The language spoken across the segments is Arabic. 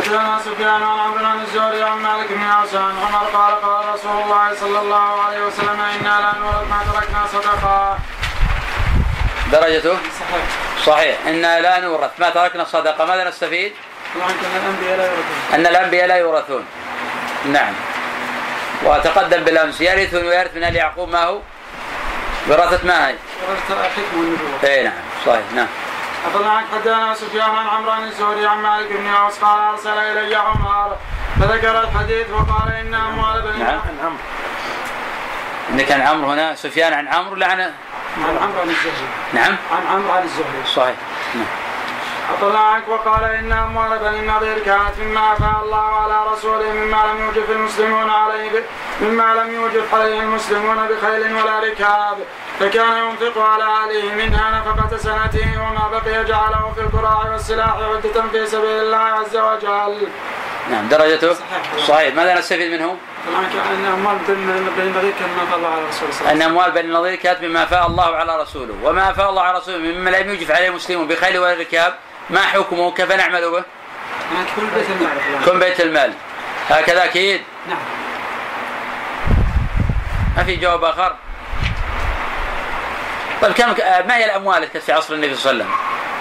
حدثنا سفيان عن عمرو عن الزهري عن مالك بن انس عن عمر قال قال رسول الله صلى الله عليه وسلم انا لا نورث ما تركنا صدقه. درجته صحيح. إنا لا نورث ما تركنا صدقة. ماذا نستفيد؟ أن الأنبياء لا يورثون. نعم. وتقدم بالأمس يرث ويرث من آل يعقوب ما هو وراثة ما هي؟ وراثة الحكم والنبوة. إيه نعم صحيح. نعم. أخبرنا حدثنا سفيان عن عمرو عن الزهري عن مالك بن انس قال أرسل إلي عمر فذكر الحديث وقال إن أموال بني. نعم. إن كان عمرو هنا سفيان عن عمرو لعنه. عن عمرو عن الزهري. نعم. عن عمرو عن الزهري. صحيح. نعم. أطلع عنك وقال إن أموال بني النضير كانت مما أفاء الله على رسوله مما لم يوجف المسلمون عليه المسلمون بخيل ولا ركاب فكان ينفق على أهله منها نفقة سنته وما بقي جعله في القراع والسلاح عدة في سبيل الله عز وجل. نعم. درجته صحيح. ماذا نستفيد منه؟ أن أموال بني النضير كانت مما أفاء الله على رسوله. أن أموال بني النضير كانت مما أفاء الله على رسوله وما أفاء الله على رسوله مما لم يوجف عليه المسلمون بخيل ولا ركاب ما حكمه؟ كيف نعمل به؟ كن بيت المال. هكذا أكيد؟ نعم. ما في جواب آخر؟ طيب ما هي الأموال التي في عصر النبي صلى الله عليه وسلم؟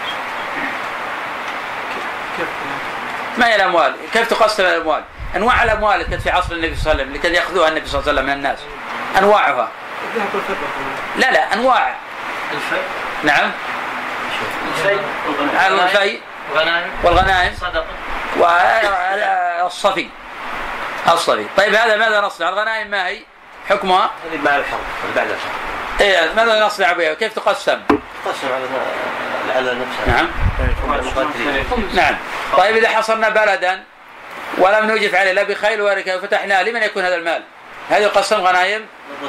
ما هي الأموال؟ كيف تقسم الأموال؟ أنواع الأموال التي في عصر النبي صلى الله عليه وسلم اللي كان يأخذوها النبي صلى الله عليه وسلم من الناس أنواعها. لا أنواع. الفيء. نعم. الفيء والغنائم والصفي. طيب هذا ماذا نصنع؟ الغنائم ما هي حكمها؟ هذه مع الحرب بعد الحرب. إيه ماذا نصنع بها؟ كيف تقسم؟ تقسم على نفسها. نعم. نعم. طيب إذا حصرنا بلدا ولم نوجف عليه لا بخيل ولا ركاب فتحناه لمن يكون هذا المال؟ هل يقسم غنائم؟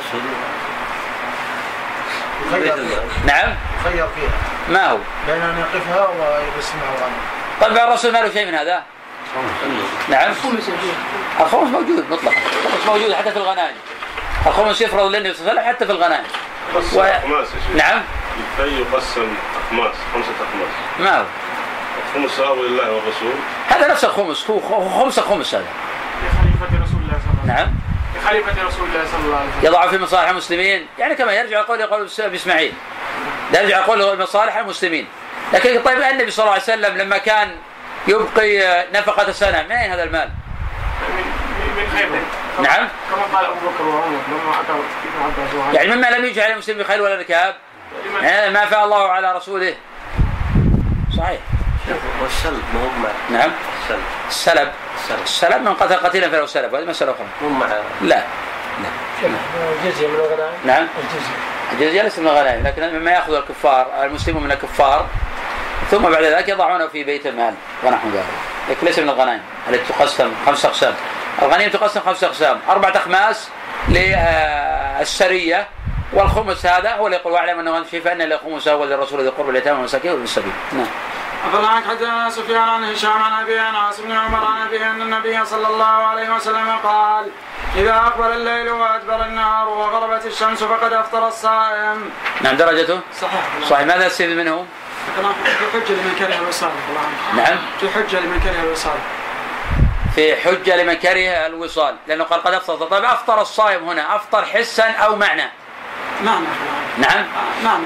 نعم. خير فيها. ما هو؟ بين أن يقفها ويقسمها الغنم. طيب الرسول ما له شيء من هذا؟ نعم. الخمس موجود مطلقا. الخمس موجود حتى في الغنائم. الخمس يفرض للنبي صلى الله عليه وسلم حتى في الغنائم. نعم. الفيء يقسم أخماس 5 أخماس. ما هو؟ الخمس لله والرسول. هذا نفس الخمس هو خمس هذا. لخليفة رسول الله صلى الله عليه وسلم. نعم. لخليفة رسول الله صلى الله عليه وسلم. يضع في مصالح المسلمين يعني كما يرجع يقول بإسماعيل. يرجع يقول مصالح المسلمين. لكن طيب النبي صلى الله عليه وسلم لما كان يبقي نفقة سنة من أين هذا المال؟ من خيبر. نعم. كما قال أبو بكر وعمر لما أتوا يعني مما لم يوجع على المسلم بخيل ولا ركاب يعني ما فاء الله على رسوله. صحيح. والسلب ما هو مع. نعم. السلب من قتل قتيلا فله سلب. هذه مسألة أخرى. مو مع. لا. الجزية من الغنائم. نعم. الجزية ليس من الغنائم لكن مما يأخذ الكفار المسلمون من الكفار ثم بعد ذلك يضعونه في بيت المال ونحو ذلك. لكن ليس من الغنائم التي تقسم 5 أقسام. الغنيمة تقسم 5 أقسام 4 أخماس للسرية والخمس هذا هو اللي يقول واعلم أنه شيء فإن الخمس هو للرسول ذي القربى واليتامى والمساكين وابن السبيل. نعم. أفلان حدثنا سفيان عن هشام عن أبي عن عاصم بن عمر عن أبي أن النبي صلى الله عليه وسلم قال إذا أقبل الليل وأدبر النهار وغربت الشمس فقد أفطر الصائم. نعم. درجته صحيح. ماذا نستفيد منه؟ في حجة لمن كره الوصال. نعم. في حجة لمن كره الوصال. في حجة لمن كره الوصال لأنه قال قد أفطر. طيب أفطر الصائم هنا أفطر حسا أو معنى؟ معنى. نعم. معنى.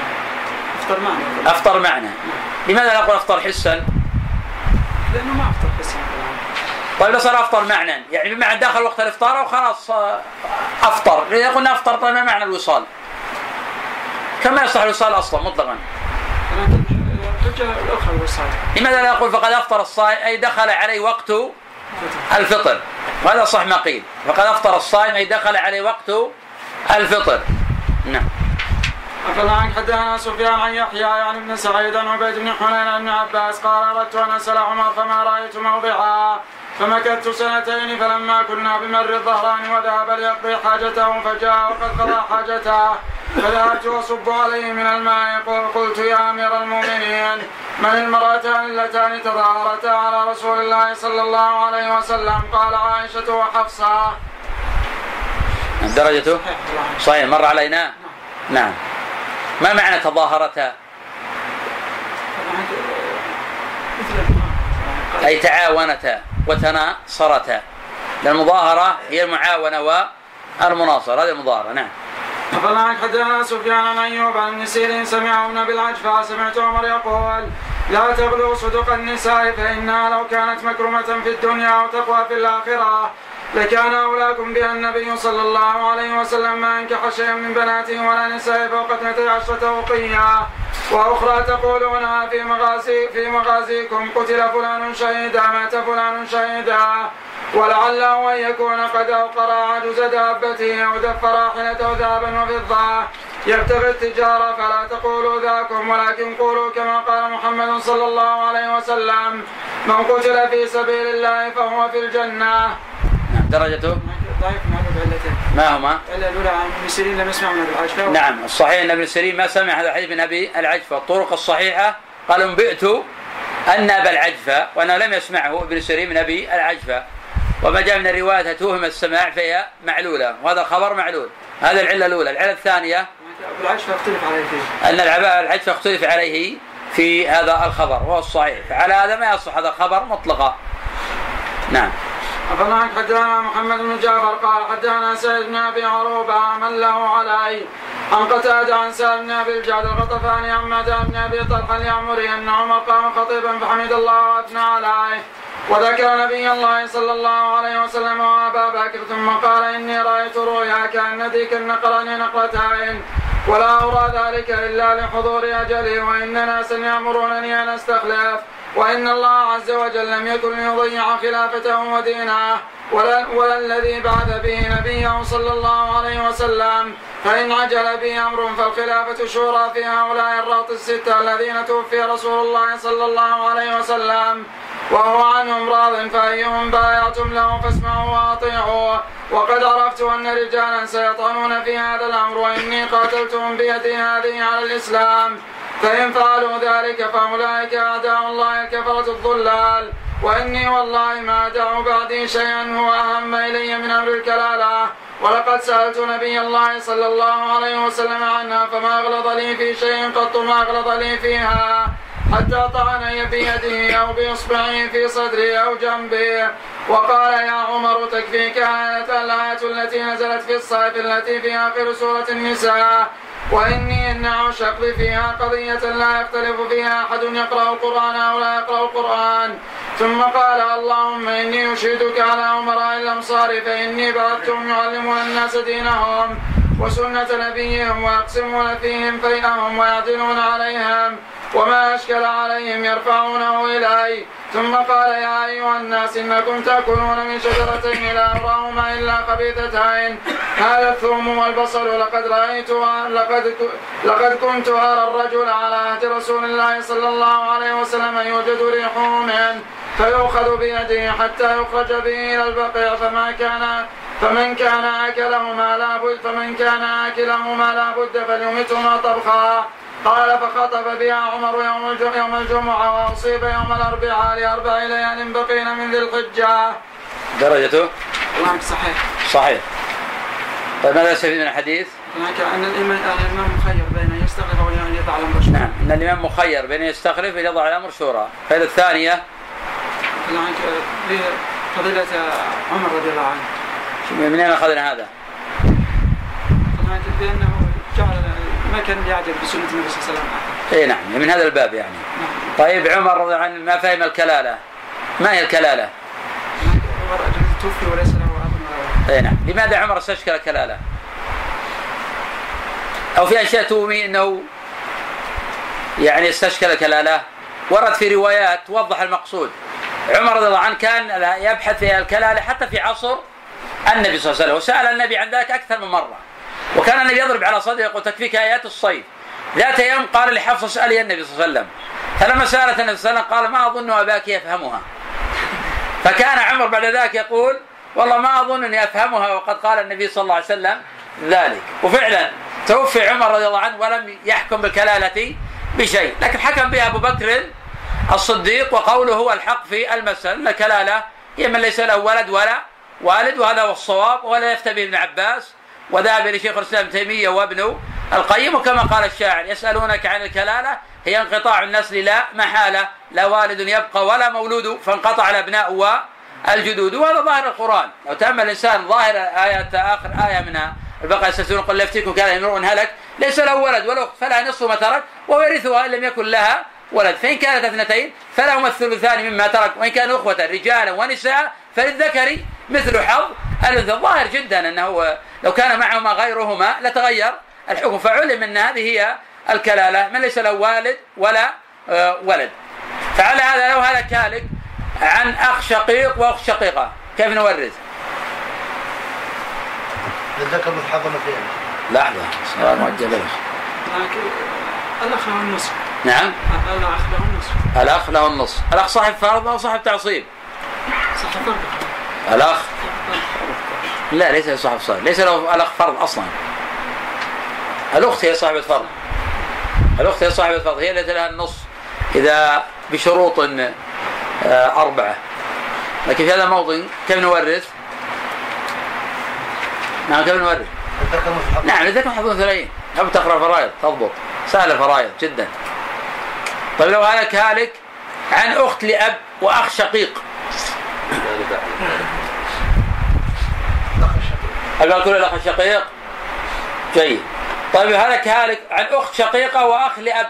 أفطر معنى. لماذا لا أقول أفطر حسا؟ لأنه ما أفطر حسا. طيب لو صار أفطر معنى يعني بمعنى داخل وقت الإفطار أو خلاص أفطر. إذا قلنا أفطر طيب ما معنى الوصال؟ كما يصح الوصال أصلا مطلقا. لماذا لا أقول فقد أفطر الصائم أي دخل عليه وقت الفطر؟ وهذا صح ما قيل. فقد أفطر الصائم أي دخل عليه وقت الفطر. نعم. أفلان حدثنا سفيان عن يحيى عن ابن سعيد عن عبيد بن حنين عن ابن عباس قال أردت أن أسأل عمر فما رأيت موضعا فمكثت 2 فلما كنا بمر الظهران وذهب ليقضي حاجته فجاء وقد قضى حاجته فذهبت وصب عليه من الماء قلت يا أمير المؤمنين من المرأتان اللتان تظاهرتا على رسول الله صلى الله عليه وسلم؟ قال عائشة وحفصة. درجته صحيح. مر علينا. نعم. ما معنى تظاهرتا؟ أي تعاونتا وتناصرتا. المظاهرة هي المعاونة والمناصرة، هذه المظاهرة. نعم. فلان حدثنا سفيان عن أيوب عن ابن سيرين سمعه ابن أبي العجفة سمعت عمر يقول: لا تغلوا صدق النساء فإنها لو كانت مكرمة في الدنيا أو تقوى في الآخرة لكان أولاكم بها النبي صلى الله عليه وسلم ما أنكح شيئا من بناته ولا نساء فوق 12 أوقية. وأخرى تقولونها في مغازيكم: قتل فلان شهيدا، مات فلان شهيدا، ولعله أن يكون قد أوقر عجز دابته أو دف راحلته ذهبا وفضة يبتغي التجارة، فلا تقولوا ذاكم ولكن قولوا كما قال محمد صلى الله عليه وسلم: من قتل في سبيل الله فهو في الجنة. درجته ضعيف معلوم بعلتين. ما هما؟ الأولى عن ابن سيرين لم يسمع من أبي العجفة. نعم، الصحيح أن ابن سيرين ما سمع هذا الحديث من أبي العجفة. الطرق الصحيحة قال: انبئت أن أبا العجفة، وأنه لم يسمعه ابن سيرين من أبي العجفة. وما جاء من الرواية توهم السماع فهي معلولة، وهذا الخبر معلول. هذا العلة الأولى. العلة الثانية أبو العجفة اختلف عليه فيه، أن العجفة اختلف عليه في هذا الخبر وهو الصحيح، فعلى هذا ما يصح هذا الخبر مطلقا. نعم. أفناك حدثنا محمد بن جعفر قال حدثنا سعيد بن أبي عروبة من له علي عن قتادة عن سالم بن أبي الجعد الغطفاني عن معدان بن أبي طلحة اليعمري أن عمر قام خطيبا فحمد الله وأثنى عليه وذكر نبي الله صلى الله عليه وسلم وأبا بكر ثم قال: إني رأيت رؤيا كأن ديك نقلني نقلتين ولا أرى ذلك إلا لحضور أجلي وإن ناسا يأمرونني أن أستخلف وإن الله عز وجل لم يكن ليضيع خلافته ودينه ولا الذي بعث به نبيه صلى الله عليه وسلم، فإن عجل به أمر فالخلافة شورى في هؤلاء الرهط الستة الذين توفي رسول الله صلى الله عليه وسلم وهو عنهم راض، فأيهم بايعتم له فاسمعوا وأطيعوا. وقد عرفت أن رجالا سيطعنون في هذا الأمر وإني قاتلتهم بيدي هذه على الإسلام، فإن فعلوا ذلك فأولئك أعداء الله الكفرة الضلال، وإني والله ما أدع بعدي شيئا هو أهم إلي من أمر الكلالة، ولقد سألت نبي الله صلى الله عليه وسلم عنها فما أغلظ لي في شيء قط ما أغلظ لي فيها حتى طعني بيده أو بإصبعه في صدري أو جنبي. وقال: يا عمر تكفيك الآية التي نزلت في الصيف التي في آخر سورة النساء: وإني إن أعشق فيها قضية لا يختلف فيها أحد يقرأ القرآن أو لا يقرأ القرآن. ثم قال: اللهم إني أشهدك على أمراء الأمصار فإني بعثتهم يعلمون الناس دينهم وسنة نبيهم ويقسمون فيهم فيئهم ويعدلون عليهم وما أشكل عليهم يرفعونه إلي. ثم قال: يا أيها الناس إنكم تأكلون من شجرتين لا أراهما إلا خبيثتين هذا الثوم والبصل لقد كنت أرى الرجل على عهد رسول الله صلى الله عليه وسلم يوجد ريحه منه فيؤخذ بيده حتى يخرج به إلى البقيع فمن كان آكلهما لا بد فليمتهما طبخا. قال: فخطب بها عمر يوم الجمعة وأصيب يوم الأربعاء ل4 ليال بقين من ذي الحجة. درجته صحيح. طيب ماذا يستفيد من الحديث؟ أن الإمام مخير بين أن يستخلف أو أن يضع الأمر شورى. نعم، أن الإمام مخير بين يستخلف وأن يضع الأمر شورى. الفائدة الثانية فضيلة عمر رضي الله عنه. من أين أخذنا هذا؟ بأنه جعل ما كان يعجل بسنة النبي صلى الله عليه وسلم. إيه نعم، من هذا الباب يعني. طيب عمر رضي الله عنه ما فهم الكلالة. ما هي الكلالة؟ رجل توفي وليس له أب. إيه نعم، لماذا عمر استشكل الكلالة؟ أو في أشياء تومي أنه يعني استشكل الكلالة. ورد في روايات توضح المقصود. عمر رضي الله عنه كان يبحث في الكلالة حتى في عصر النبي صلى الله عليه وسلم، وسأل النبي عن ذلك أكثر من مرة، وكان النبي يضرب على صدره يقول: تكفيك آيات الصيف. ذات يوم قال لحفصة: اسألي النبي صلى الله عليه وسلم. فلما سألت النبي صلى الله عليه وسلم قال: ما أظن أباك يفهمها. فكان عمر بعد ذلك يقول: والله ما أظن أني أفهمها وقد قال النبي صلى الله عليه وسلم ذلك. وفعلا توفي عمر رضي الله عنه ولم يحكم بالكلالة بشيء، لكن حكم بها أبو بكر الصديق، وقوله هو الحق في المسألة. أن الكلالة هي من ليس له ولد ولا والد، وهذا هو الصواب، ولا يفتى به ابن عباس، وذهب إلى شيخ الإسلام تيمية وابن القيم. وكما قال الشاعر: يسألونك عن الكلالة هي انقطاع النسل لا محالة، لا والد يبقى ولا مولود، فانقطع الأبناء والجدود. وهذا ظاهر القرآن. لو تأمل الإنسان ظاهر آية آخر آية منها البقرة يستفتون قل لا يفتيكم كان امرؤ هلك ليس له ولد وله فلها نصف ما ترك وهو يرثها إن لم يكن لها ولد، فإن كانت اثنتين فلهما الثلثان مما ترك، وإن كانوا أخوة رجالا ونساء فللذكر مثل حظ الأنثى. ظاهر جدا أنه لو كان معهما غيرهما لتغير الحكم، فعلم أن هذه هي الكلالة من ليس له والد ولا ولد. فعلى هذا لو هذا كالك عن أخ شقيق وأخت شقيقة كيف نورث؟ للذكر مثل حظ الأنثيين. لحظة سؤال موجه لك. الأخ له النصف. نعم. الأخ له النصف. الأخ له النصف. الأخ صاحب فرض أو صاحب تعصيب؟ صاحب فرض. الأخ لا ليس صاحب فرض، ليس له الأخ فرض أصلا. الأخت هي صاحبة فرض. الأخت هي صاحبة فرض، هي التي لها النصف إذا بشروط 4. لكن في هذا الموطن كيف نورث؟ نعم كيف نورث؟ نعم لذلك حظ ثلاثين. أو تقرأ فرائض تضبط، سهل فرائض جدا. طيب لو هذا كالك عن أخت لأب وأخ شقيق، أقول كل الأخ الشقيق جيد. طيب هذا كالك عن أخت شقيقة وأخ لأب،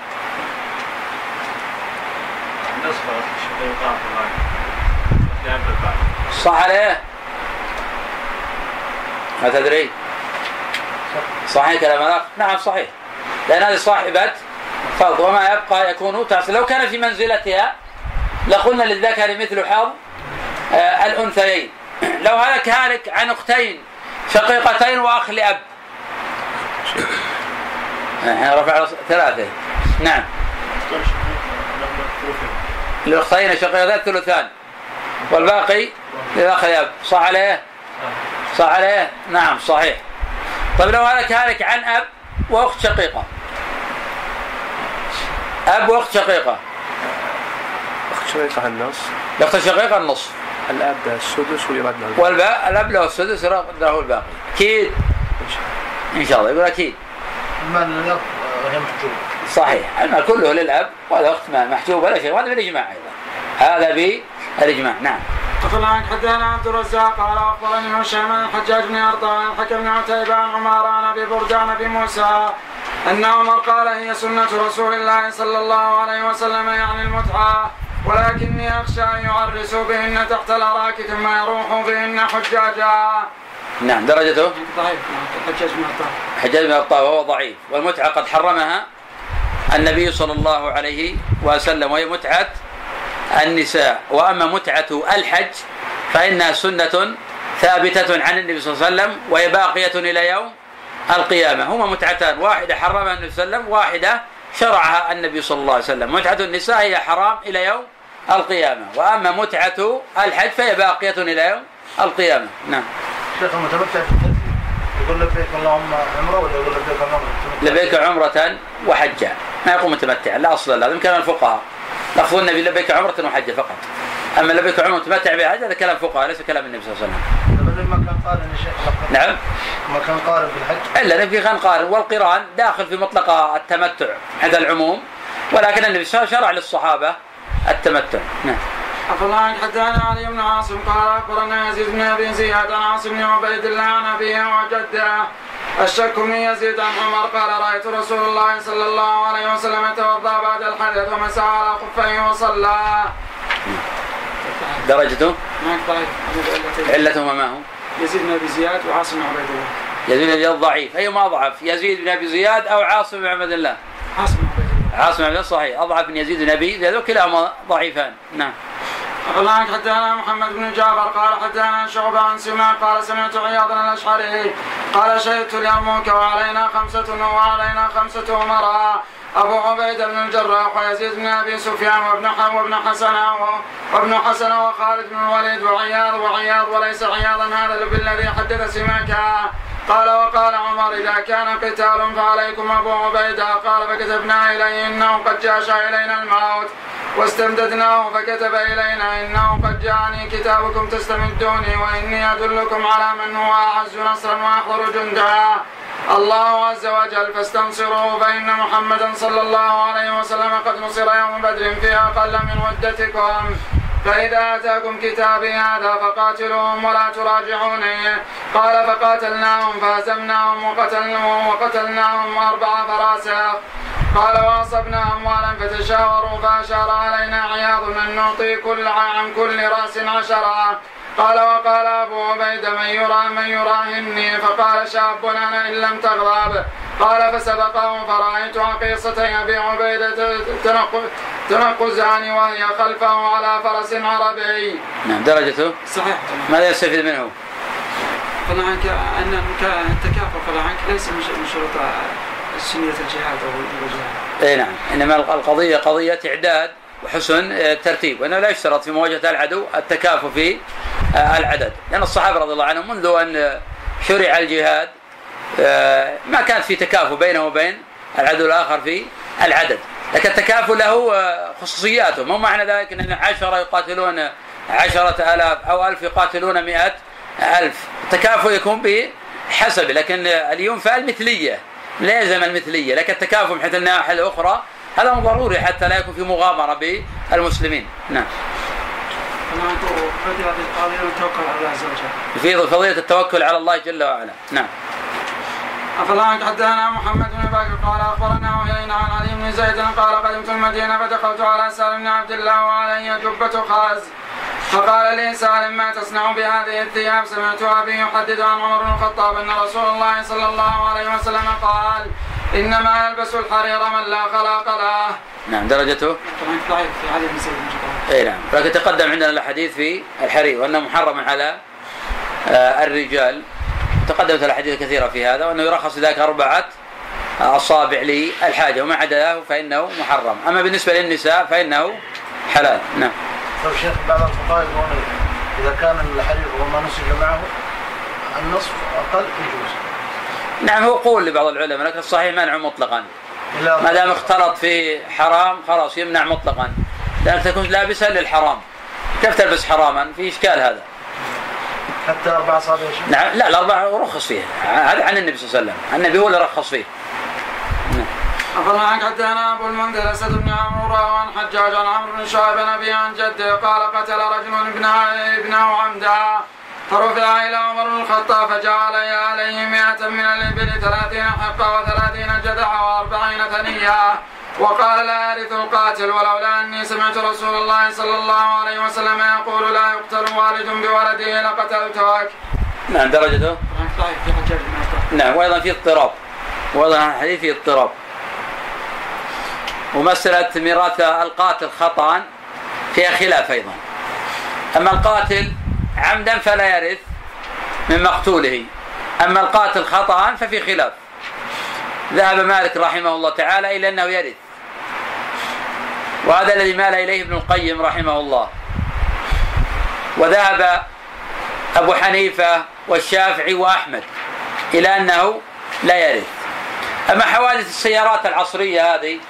صح عليه؟ ما تدري؟ صحيح كلام الأخ؟ نعم صحيح، لأن هذه صاحبة فرض وما يبقى يكون تعصي. لو كان في منزلتها لقلنا للذكر مثل حظ الأنثيين. لو هذا كالك عن أختين شقيقتين وأخ لأب، رفع 3. نعم الأختين شقيقتين ثلثان والباقي للأخ لأب، صح عليه؟ صح عليه؟ نعم صحيح. طيب لو هذا كالك عن أب وأخت شقيقة، أب وأخت شقيقة، أخت شقيقة النصف، الأخت الشقيقة النصف، الأب السدس ويرد له الباقي، الأب له السدس له الباقي. أكيد إن شاء الله يقول أكيد. المال هي محجوبة. صحيح المال كله للأب والأخت محجوبة ولا شيء، وهذا بالإجماع أيضا، هذا بالإجماع. نعم. قال حدثنا عبد الرزاق قال أخبرني هشام الحجاج بن أرطان حكم بن عتيبة عن عمر عن أبي برد عن أبي موسى أن عمر قال هي سنة رسول الله صلى الله عليه وسلم يعني المتعة، ولكني أخشى أن يعرسوا بهن تحت الأراك ثم يروحوا بهن حجاجا. نعم درجته ضعيف. حجاج بن أرطان وهو ضعيف، والمتعة قد حرمها النبي صلى الله عليه وسلم، وهي متعة النساء. وأما متعة الحج فإنها سنة ثابتة عن النبي صلى الله عليه وسلم وهي باقية إلى يوم القيامة. هما متعتان، واحدة حرمها النبي صلى الله عليه وسلم، واحدة شرعها النبي صلى الله عليه وسلم. متعة النساء هي حرام إلى يوم القيامة، وأما متعة الحج فهي باقية إلى يوم القيامة. نعم. شيخ المتمتع في الحج يقول لبيك اللهم عمرة ولا يقول لبيك عمرة؟ لبيك عمرة وحجة، ما يقول متمتع، لا أصل له. هذا كلام الفقهاء، لفظ النبي لبيك عمرة وحجة فقط. أما لبيك عمرة متمتع بها هذا كلام فقهاء ليس كلام النبي صلى الله عليه وسلم. ما كان قارن يا شيخ؟ نعم ما كان قارن في الحج إلا نبي كان قارن، والقران داخل في مطلق التمتع عند العموم، ولكن النبي شرع للصحابة التمتع. نعم. أخبرنا حدثنا علي بن عاصم قال أخبرنا يزيد بن أبي زياد عن عاصم بن عبيد الله عن أبيه وجده الشك من يزيد عن عمر قال رأيت رسول الله صلى الله عليه وسلم يتوضأ بعد الحدث ومسح على خفيه وصلى. درجته علتهما ما هو؟ يزيد بن أبي زياد وعاصم بن عبيد الله. يزيد بن أبي زياد ضعيف، أيهما أضعف؟ يزيد بن أبي زياد أو عاصم بن عبد الله؟ عاصم بن عبيد الله. عاصم بن عبد الله صحيح، أضعف من يزيد بن أبي زياد، وكلاهما ضعيفان. نعم. أخبرنا حدثنا محمد بن جعفر قال حدثنا شعبة عن سماك قال سمعت عياض الأشعري قال شهدت اليرموك وعلينا 5 أمراء أبو عبيدة بن الجراح ويزيد بن أبي سفيان وابن حسن وخالد بن الوليد وعياض وليس عياضا هذا بالذي حدث سماكا. قال وقال عمر إذا كان قتال فعليكم أبو عبيدة. قال فكتبنا إليه إنه قد جاش إلينا الموت واستمددناه فكتب إلينا إنه قد جاءني كتابكم تستمدوني وإني أدلكم على من هو أعز نصرا وأحضر جندا. الله عز وجل فاستنصروا فإن محمدا صلى الله عليه وسلم قد نصر يوم بدر في أقل من مدتكم. فإذا أتاكم كتابي هذا فقاتلوهم ولا تراجعوني. قال فقاتلناهم فهزمناهم وقتلناهم 4 فراسخ. قال وأصبنا أموالا فتشاوروا فأشار علينا عياض أن نعطي عن كل رأس 10. قال وقال أبو عبيدة من يراهني. فقال شاب أنا إن لم تغضب. قال فسبقه فرأيت عقيصتي أبي عبيدة تنقزان وهي خلفه على فرس عربي. نعم درجته صحيح. ماذا يستفيد منه؟ قال عنك أن التكافؤ قال عنك ليس من شروط سنية الجهاد أو الجهاد. اي نعم، انما القضية قضية اعداد وحسن ترتيب، وانه لا يشترط في مواجهة العدو التكافؤ في العدد، لان الصحابة رضي الله عنهم منذ ان شرع الجهاد ما كانت في تكافؤ بينه وبين العدو الاخر في العدد، لكن التكافؤ له خصوصياته. مو معنى ذلك ان 10 يقاتلون 10,000 او 1000 يقاتلون 100,000. التكافؤ يكون بحسب، لكن الينفى المثلية لا يلزم المثلية، لكن التكافؤ من حيث الناحية الأخرى هذا ضروري حتى لا يكون في مغامرة بالمسلمين. نعم. في فضيلة التوكل على الله جل وعلا. نعم. أفلا حدثنا محمد بن بكر قال أخبرنا وهينا عن علي بن زيد قال قدمت المدينة فدخلت على سالم بن عبد الله وعلي جبة خاز. فقال لي سالم ما تصنع بهذه الثياب؟ سمعت أبي يحدث عن عمر بن الخطاب أن رسول الله صلى الله عليه وسلم قال إنما يلبس الحرير من لا خلاق له. نعم درجته اي نعم، لكن تقدم عندنا الحديث في الحرير وأنه محرم على الرجال، تقدمت الحديث كثيرة في هذا، وأنه يرخص ذلك 4 أصابع للحاجة وما عدا له فإنه محرم. أما بالنسبة للنساء فإنه حلال. نعم. طيب شيخ، بعض الفقهاء يقولون إذا كان الحرير وما نسج معه النصف أقل يجوز. نعم هو قول لبعض العلماء، لكن الصحيح منع مطلقا ما دام اختلط في حرام خلاص يمنع مطلقا، لأنك تكون لابسا للحرام، كيف تلبس حراما؟ في إشكال هذا. حتى 4 أصابع؟ نعم لا، 4 رخص فيه، هذا عن النبي صلى الله عليه وسلم، النبي هو اللي رخص فيه. أخبرنا عنك حدثنا أبو المنذر أسد بن عمرو عن حجاج عن عمرو بن شعيب نبي عن جده قال قتل رجل ابنه عمدا فرفع إلى عمر بن الخطاب فجعل عليه 100 من الإبل 30 حقة و30 جذع و40 ثنية وقال لا يرث القاتل ولولا أني سمعت رسول الله صلى الله عليه وسلم يقول لا يقتل والد بولده لقتلتك. نعم درجته؟ نعم، وأيضا في اضطراب، وأيضا الحديث في اضطراب. ومسألة ميراث القاتل خطأ فيها خلاف أيضا. أما القاتل عمدا فلا يرث من مقتوله، أما القاتل خطأ ففي خلاف. ذهب مالك رحمه الله تعالى إلى أنه يرث، وهذا الذي مال إليه ابن القيم رحمه الله. وذهب أبو حنيفة والشافعي وأحمد إلى أنه لا يرث. أما حوادث السيارات العصرية هذه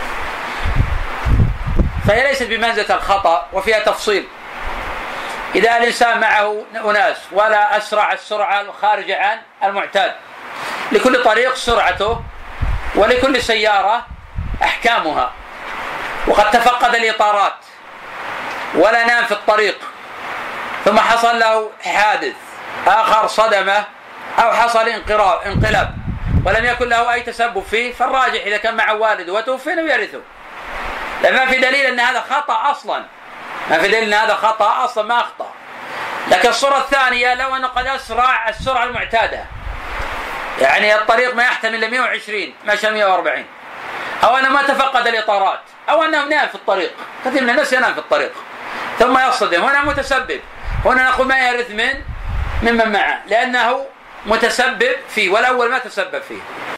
فهي ليست بمنزلة الخطأ، وفيها تفصيل. إذا الإنسان معه أناس ولا أسرع السرعة الخارجة عن المعتاد، لكل طريق سرعته ولكل سيارة أحكامها، وقد تفقد الإطارات ولا نام في الطريق ثم حصل له حادث آخر صدمة أو حصل انقلاب ولم يكن له أي تسبب فيه، فالراجح إذا كان مع والده وتوفي أنه يرثه، لأن ما في دليل أن هذا خطأ أصلا، ما في دليل أن هذا خطأ أصلا، ما أخطأ. لكن الصورة الثانية لو أنه قد أسرع السرعة المعتادة، يعني الطريق ما يحتمل 120 مشى 140، أو أنه ما تفقد الإطارات، أو أنه نام في الطريق، كثير من الناس ينام في الطريق ثم يصطدم، هنا متسبب، هنا نقول ما يرث ممن معه لأنه متسبب فيه، والأول ما تسبب فيه.